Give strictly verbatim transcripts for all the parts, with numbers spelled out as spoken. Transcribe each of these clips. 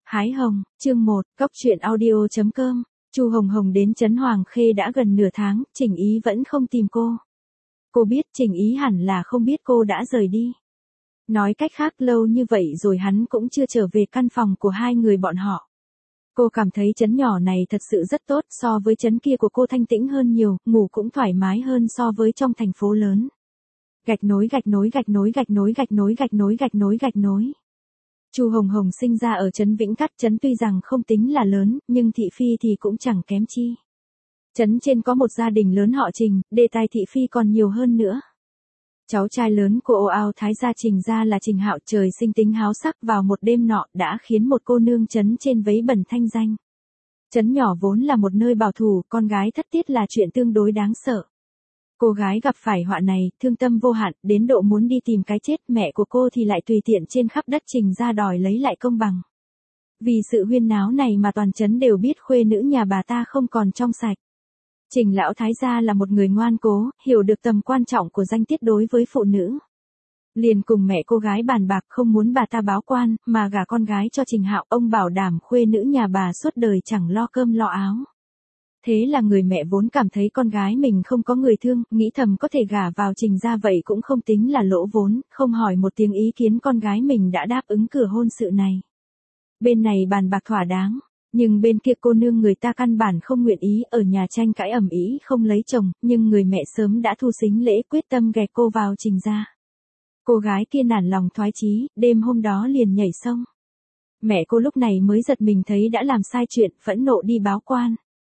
Hái hồng, chương một, cốc truyện audio chấm com. Chu Hồng Hồng đến Trấn Hoàng Khê đã gần nửa tháng, Trình Ý vẫn không tìm cô. Cô biết Trình Ý hẳn là không biết cô đã rời đi. Nói cách khác lâu như vậy rồi hắn cũng chưa trở về căn phòng của hai người bọn họ. Cô cảm thấy trấn nhỏ này thật sự rất tốt, so với trấn kia của cô thanh tĩnh hơn nhiều, ngủ cũng thoải mái hơn so với trong thành phố lớn. Gạch nối gạch nối gạch nối gạch nối gạch nối gạch nối gạch nối gạch nối. Chu Hồng Hồng sinh ra ở trấn Vĩnh Cát, trấn tuy rằng không tính là lớn, nhưng thị phi thì cũng chẳng kém chi. Trấn trên có một gia đình lớn họ Trình, đề tài thị phi còn nhiều hơn nữa. Cháu trai lớn của Ồ Ao Thái gia Trình gia là Trình Hạo, trời sinh tính háo sắc, vào một đêm nọ đã khiến một cô nương trấn trên vấy bẩn thanh danh. Trấn nhỏ vốn là một nơi bảo thủ, con gái thất tiết là chuyện tương đối đáng sợ. Cô gái gặp phải họa này, thương tâm vô hạn, đến độ muốn đi tìm cái chết, mẹ của cô thì lại tùy tiện trên khắp đất Trình ra đòi lấy lại công bằng. Vì sự huyên náo này mà toàn trấn đều biết khuê nữ nhà bà ta không còn trong sạch. Trình lão thái gia là một người ngoan cố, hiểu được tầm quan trọng của danh tiết đối với phụ nữ. Liền cùng mẹ cô gái bàn bạc không muốn bà ta báo quan, mà gả con gái cho Trình Hạo, ông bảo đảm khuê nữ nhà bà suốt đời chẳng lo cơm lo áo. Thế là người mẹ vốn cảm thấy con gái mình không có người thương, nghĩ thầm có thể gả vào Trình ra vậy cũng không tính là lỗ vốn, không hỏi một tiếng ý kiến con gái mình đã đáp ứng cửa hôn sự này. Bên này bàn bạc thỏa đáng, nhưng bên kia cô nương người ta căn bản không nguyện ý, ở nhà tranh cãi ầm ĩ không lấy chồng, nhưng người mẹ sớm đã thu sính lễ quyết tâm gẹ cô vào Trình ra. Cô gái kia nản lòng thoái chí, đêm hôm đó liền nhảy sông. Mẹ cô lúc này mới giật mình thấy đã làm sai chuyện, phẫn nộ đi báo quan.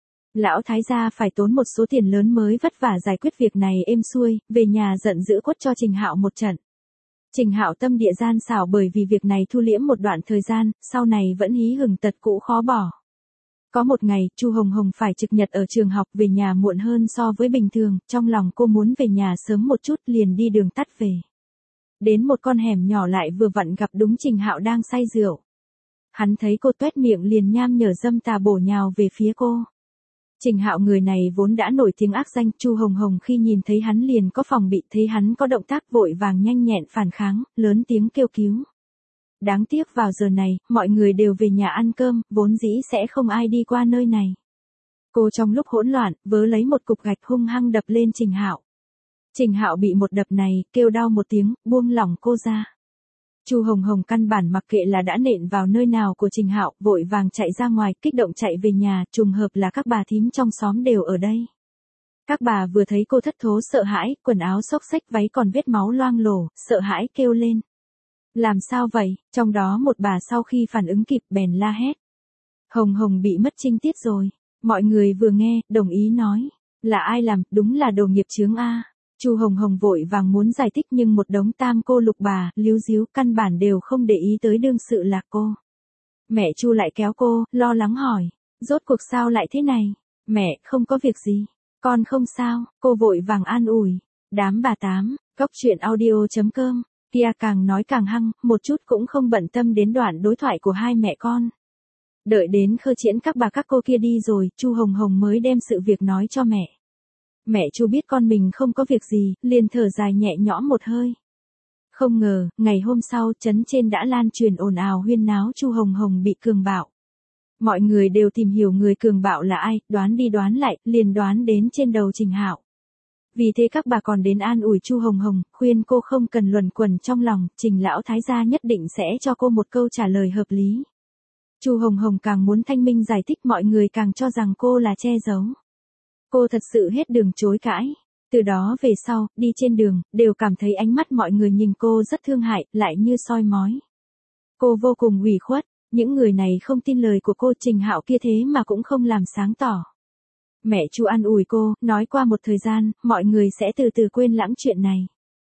Lão thái gia phải tốn một số tiền lớn mới vất vả giải quyết việc này êm xuôi, về nhà giận dữ quất cho Trình Hạo một trận. Trình Hạo tâm địa gian xảo, bởi vì việc này thu liễm một đoạn thời gian, sau này vẫn hí hửng tật cũ khó bỏ. Có một ngày, Chu Hồng Hồng phải trực nhật ở trường học, về nhà muộn hơn so với bình thường, trong lòng cô muốn về nhà sớm một chút, liền đi đường tắt về. Đến một con hẻm nhỏ lại vừa vặn gặp đúng Trình Hạo đang say rượu. Hắn thấy cô toét miệng liền nham nhở dâm tà bổ nhào về phía cô. Trình Hạo người này vốn đã nổi tiếng ác danh, Chu Hồng Hồng khi nhìn thấy hắn liền có phòng bị, thấy hắn có động tác vội vàng nhanh nhẹn phản kháng, lớn tiếng kêu cứu. Đáng tiếc vào giờ này, mọi người đều về nhà ăn cơm, vốn dĩ sẽ không ai đi qua nơi này. Cô trong lúc hỗn loạn, vớ lấy một cục gạch hung hăng đập lên Trình Hạo. Trình Hạo bị một đập này, kêu đau một tiếng, buông lỏng cô ra. Chu Hồng Hồng căn bản mặc kệ là đã nện vào nơi nào của Trình Hạo, vội vàng chạy ra ngoài, kích động chạy về nhà, trùng hợp là các bà thím trong xóm đều ở đây. Các bà vừa thấy cô thất thố sợ hãi, quần áo xốc xếch, váy còn vết máu loang lổ, sợ hãi kêu lên. Làm sao vậy? Trong đó một bà sau khi phản ứng kịp bèn la hét. Hồng Hồng bị mất trinh tiết rồi. Mọi người vừa nghe, đồng ý nói. Là ai làm, đúng là đồ nghiệp chướng a. Chu Hồng Hồng vội vàng muốn giải thích nhưng một đống tam cô lục bà, líu díu, căn bản đều không để ý tới đương sự là cô. Mẹ Chu lại kéo cô, lo lắng hỏi. Rốt cuộc sao lại thế này? Mẹ, không có việc gì. Con không sao, cô vội vàng an ủi. Đám bà tám, cốc truyện audio chấm com. Kia càng nói càng hăng, một chút cũng không bận tâm đến đoạn đối thoại của hai mẹ con. Đợi đến khơ triển các bà các cô kia đi rồi, Chu Hồng Hồng mới đem sự việc nói cho mẹ. Mẹ Chu biết con mình không có việc gì, liền thở dài nhẹ nhõm một hơi. Không ngờ, ngày hôm sau, trấn trên đã lan truyền ồn ào huyên náo Chu Hồng Hồng bị cường bạo. Mọi người đều tìm hiểu người cường bạo là ai, đoán đi đoán lại, liền đoán đến trên đầu Trình Hạo. Vì thế các bà còn đến an ủi Chu Hồng Hồng, khuyên cô không cần luẩn quẩn trong lòng, Trình lão thái gia nhất định sẽ cho cô một câu trả lời hợp lý. Chu Hồng Hồng càng muốn thanh minh giải thích, mọi người càng cho rằng cô là che giấu. Cô thật sự hết đường chối cãi. Từ đó về sau, đi trên đường, đều cảm thấy ánh mắt mọi người nhìn cô rất thương hại, lại như soi mói. Cô vô cùng ủy khuất, những người này không tin lời của cô, Trình Hạo kia thế mà cũng không làm sáng tỏ. Mẹ Chu an ủi cô, nói qua một thời gian, mọi người sẽ từ từ quên lãng chuyện này.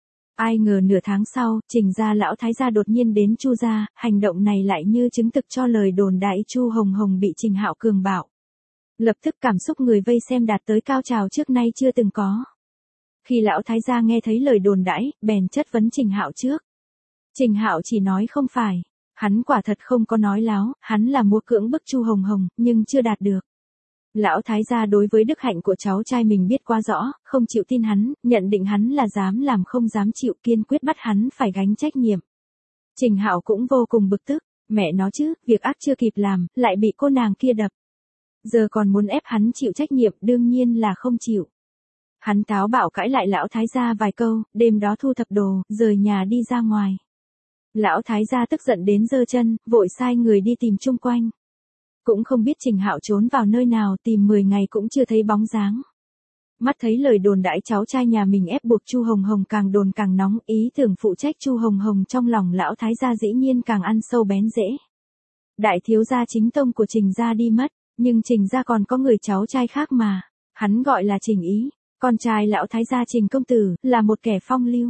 Ai ngờ nửa tháng sau, Trình gia lão thái gia đột nhiên đến Chu gia, hành động này lại như chứng thực cho lời đồn đại Chu Hồng Hồng bị Trình Hạo cường bạo. Lập tức cảm xúc người vây xem đạt tới cao trào trước nay chưa từng có. Khi lão thái gia nghe thấy lời đồn đãi, bèn chất vấn Trình Hạo trước. Trình Hạo chỉ nói không phải, hắn quả thật không có nói láo, hắn là mua cưỡng bức Chu Hồng Hồng, nhưng chưa đạt được. Lão thái gia đối với đức hạnh của cháu trai mình biết quá rõ, không chịu tin hắn, nhận định hắn là dám làm không dám chịu, kiên quyết bắt hắn phải gánh trách nhiệm. Trình Hạo cũng vô cùng bực tức, Mẹ nó chứ, việc ác chưa kịp làm, lại bị cô nàng kia đập. Giờ còn muốn ép hắn chịu trách nhiệm, đương nhiên là không chịu. Hắn táo bạo cãi lại lão thái gia vài câu, đêm đó thu thập đồ, rời nhà đi ra ngoài. Lão thái gia tức giận đến giơ chân, vội sai người đi tìm chung quanh. Cũng không biết Trình Hạo trốn vào nơi nào, tìm mười ngày cũng chưa thấy bóng dáng. Mắt thấy lời đồn đãi cháu trai nhà mình ép buộc Chu Hồng Hồng càng đồn càng nóng, ý tưởng phụ trách Chu Hồng Hồng trong lòng lão thái gia dĩ nhiên càng ăn sâu bén rễ. Đại thiếu gia chính tông của Trình gia đi mất, nhưng Trình gia còn có người cháu trai khác mà, hắn gọi là Trình Ý, con trai lão thái gia Trình công tử, là một kẻ phong lưu.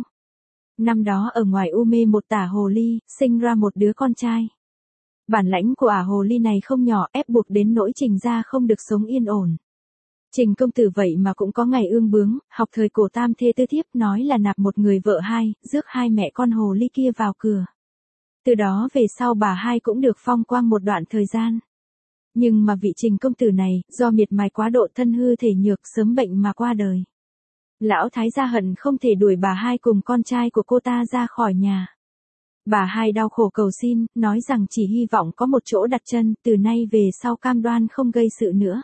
Năm đó ở ngoài u mê một tả hồ ly, sinh ra một đứa con trai. Bản lãnh của ả hồ ly này không nhỏ, ép buộc đến nỗi Trình gia không được sống yên ổn. Trình công tử vậy mà cũng có ngày ương bướng, học thời cổ tam thê tư thiếp, nói là nạp một người vợ hai, rước hai mẹ con hồ ly kia vào cửa. Từ đó về sau bà hai cũng được phong quang một đoạn thời gian. Nhưng mà vị Trình công tử này, do miệt mài quá độ thân hư thể nhược, sớm bệnh mà qua đời. Lão thái gia hận không thể đuổi bà hai cùng con trai của cô ta ra khỏi nhà. Bà hai đau khổ cầu xin, nói rằng chỉ hy vọng có một chỗ đặt chân, từ nay về sau cam đoan không gây sự nữa.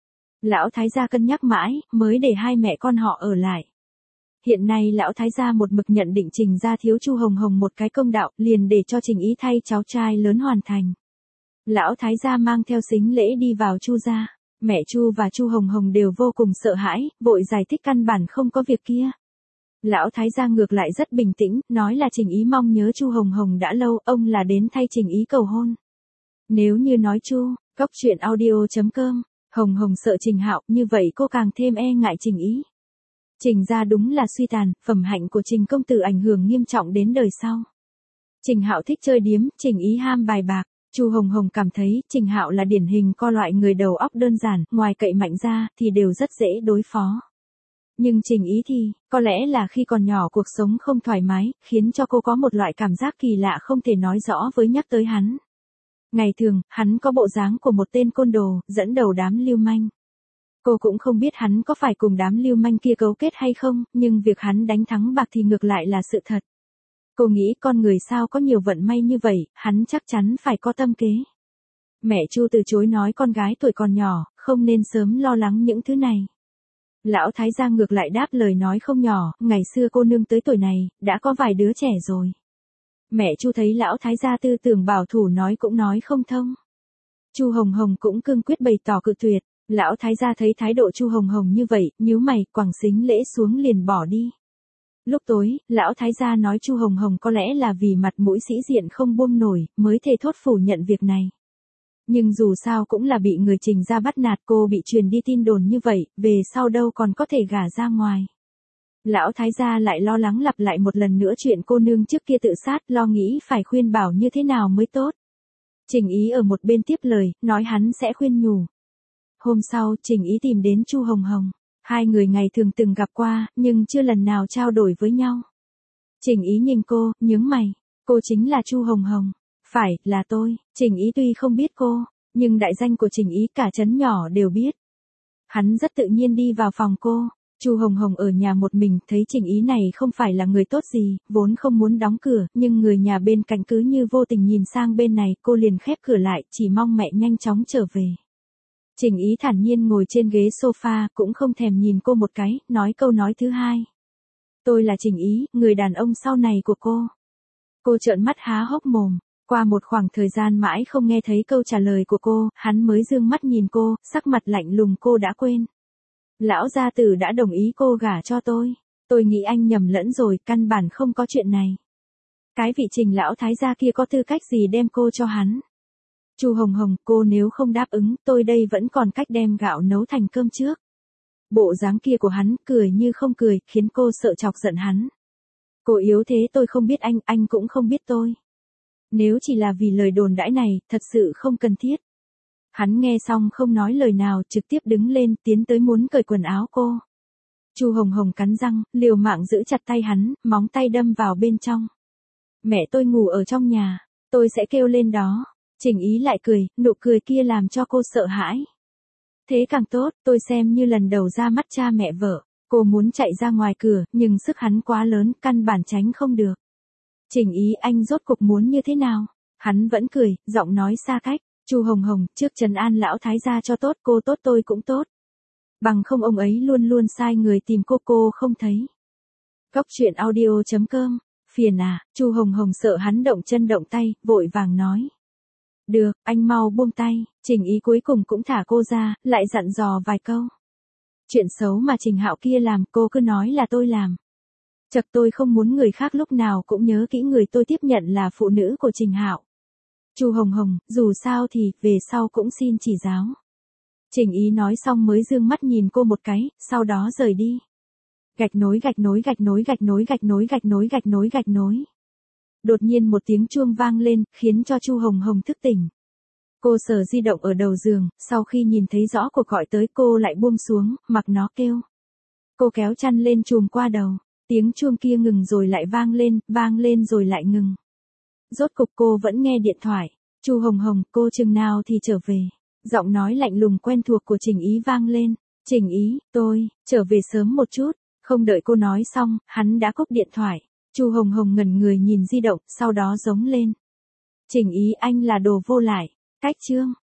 Lão thái gia cân nhắc mãi, mới để hai mẹ con họ ở lại. Hiện nay lão thái gia một mực nhận định Trình gia thiếu Chu Hồng Hồng một cái công đạo, liền để cho Trình Ý thay cháu trai lớn hoàn thành. Lão thái gia mang theo sính lễ đi vào Chu gia, mẹ Chu và Chu Hồng Hồng đều vô cùng sợ hãi, vội giải thích căn bản không có việc kia. Lão thái gia ngược lại rất bình tĩnh, nói là Trình Ý mong nhớ Chu Hồng Hồng đã lâu, ông là đến thay Trình Ý cầu hôn. Nếu như nói Chu, cốc truyện audio chấm com, Hồng Hồng sợ Trình Hạo, như vậy cô càng thêm e ngại Trình Ý. Trình gia đúng là suy tàn, phẩm hạnh của Trình công tử ảnh hưởng nghiêm trọng đến đời sau. Trình Hạo thích chơi điếm, Trình Ý ham bài bạc. Chu Hồng Hồng cảm thấy Trình Hạo là điển hình co loại người đầu óc đơn giản, ngoài cậy mạnh ra thì đều rất dễ đối phó. Nhưng Trình Ý thì, có lẽ là khi còn nhỏ cuộc sống không thoải mái, khiến cho cô có một loại cảm giác kỳ lạ không thể nói rõ với nhắc tới hắn. Ngày thường, hắn có bộ dáng của một tên côn đồ, dẫn đầu đám lưu manh. Cô cũng không biết hắn có phải cùng đám lưu manh kia cấu kết hay không, nhưng việc hắn đánh thắng bạc thì ngược lại là sự thật. Cô nghĩ con người sao có nhiều vận may như vậy, hắn chắc chắn phải có tâm kế. Mẹ Chu từ chối nói con gái tuổi còn nhỏ, không nên sớm lo lắng những thứ này. Lão thái gia ngược lại đáp lời nói không nhỏ, ngày xưa cô nương tới tuổi này, đã có vài đứa trẻ rồi. Mẹ Chu thấy lão thái gia tư tưởng bảo thủ nói cũng nói không thông. Chu Hồng Hồng cũng cương quyết bày tỏ cự tuyệt, lão thái gia thấy thái độ Chu Hồng Hồng như vậy, nhíu mày, quẳng sính lễ xuống liền bỏ đi. Lúc tối, lão thái gia nói Chu Hồng Hồng có lẽ là vì mặt mũi sĩ diện không buông nổi, mới thề thốt phủ nhận việc này. Nhưng dù sao cũng là bị người Trình gia bắt nạt, cô bị truyền đi tin đồn như vậy, về sau đâu còn có thể gả ra ngoài. Lão thái gia lại lo lắng lặp lại một lần nữa chuyện cô nương trước kia tự sát, lo nghĩ phải khuyên bảo như thế nào mới tốt. Trình Ý ở một bên tiếp lời, nói hắn sẽ khuyên nhủ. Hôm sau, Trình Ý tìm đến Chu Hồng Hồng. Hai người ngày thường từng gặp qua, nhưng chưa lần nào trao đổi với nhau. Trình Ý nhìn cô, nhướng mày. Cô chính là Chu Hồng Hồng. Phải, là tôi. Trình Ý tuy không biết cô, nhưng đại danh của Trình Ý cả trấn nhỏ đều biết. Hắn rất tự nhiên đi vào phòng cô. Chu Hồng Hồng ở nhà một mình, thấy Trình Ý này không phải là người tốt gì, vốn không muốn đóng cửa, nhưng người nhà bên cạnh cứ như vô tình nhìn sang bên này, cô liền khép cửa lại, chỉ mong mẹ nhanh chóng trở về. Trình Ý thản nhiên ngồi trên ghế sofa, cũng không thèm nhìn cô một cái, nói câu nói thứ hai. Tôi là Trình Ý, người đàn ông sau này của cô. Cô trợn mắt há hốc mồm, qua một khoảng thời gian mãi không nghe thấy câu trả lời của cô, hắn mới dương mắt nhìn cô, sắc mặt lạnh lùng cô đã quên. Lão gia tử đã đồng ý cô gả cho tôi. Tôi nghĩ anh nhầm lẫn rồi, căn bản không có chuyện này. Cái vị Trình lão thái gia kia có tư cách gì đem cô cho hắn? Chu Hồng Hồng, cô nếu không đáp ứng, tôi đây vẫn còn cách đem gạo nấu thành cơm trước. Bộ dáng kia của hắn, cười như không cười, khiến cô sợ chọc giận hắn. Cô yếu thế tôi không biết anh, anh cũng không biết tôi. Nếu chỉ là vì lời đồn đãi này, thật sự không cần thiết. Hắn nghe xong không nói lời nào, trực tiếp đứng lên, tiến tới muốn cởi quần áo cô. Chu Hồng Hồng cắn răng, liều mạng giữ chặt tay hắn, móng tay đâm vào bên trong. Mẹ tôi ngủ ở trong nhà, tôi sẽ kêu lên đó. Trình Ý lại cười, nụ cười kia làm cho cô sợ hãi. Thế càng tốt, tôi xem như lần đầu ra mắt cha mẹ vợ. Cô muốn chạy ra ngoài cửa, nhưng sức hắn quá lớn, căn bản tránh không được. Trình Ý, anh rốt cục muốn như thế nào? Hắn vẫn cười, giọng nói xa cách, Chu Hồng Hồng, trước trấn an lão thái gia cho tốt, cô tốt tôi cũng tốt. Bằng không ông ấy luôn luôn sai người tìm cô cô không thấy. Cốc truyện audio chấm com, phiền à, Chu Hồng Hồng sợ hắn động chân động tay, vội vàng nói. Được, anh mau buông tay, Trình Ý cuối cùng cũng thả cô ra, lại dặn dò vài câu. Chuyện xấu mà Trình Hạo kia làm, cô cứ nói là tôi làm. Chật, tôi không muốn người khác lúc nào cũng nhớ kỹ người tôi tiếp nhận là phụ nữ của Trình Hạo. Chu Hồng Hồng, dù sao thì, về sau cũng xin chỉ giáo. Trình Ý nói xong mới dương mắt nhìn cô một cái, sau đó rời đi. Gạch nối gạch nối gạch nối gạch nối gạch nối gạch nối gạch nối gạch nối. Đột nhiên một tiếng chuông vang lên, khiến cho Chu Hồng Hồng thức tỉnh. Cô sờ di động ở đầu giường, sau khi nhìn thấy rõ cuộc gọi tới cô lại buông xuống, mặc nó kêu. Cô kéo chăn lên trùm qua đầu, tiếng chuông kia ngừng rồi lại vang lên, vang lên rồi lại ngừng. Rốt cục cô vẫn nghe điện thoại. Chu Hồng Hồng, cô chừng nào thì trở về. Giọng nói lạnh lùng quen thuộc của Trình Ý vang lên. Trình Ý, tôi, trở về sớm một chút. Không đợi cô nói xong, hắn đã cúp điện thoại. Chu Hồng Hồng ngẩn người nhìn di động, sau đó giống lên. Trình Ý, anh là đồ vô lại. Cách chương.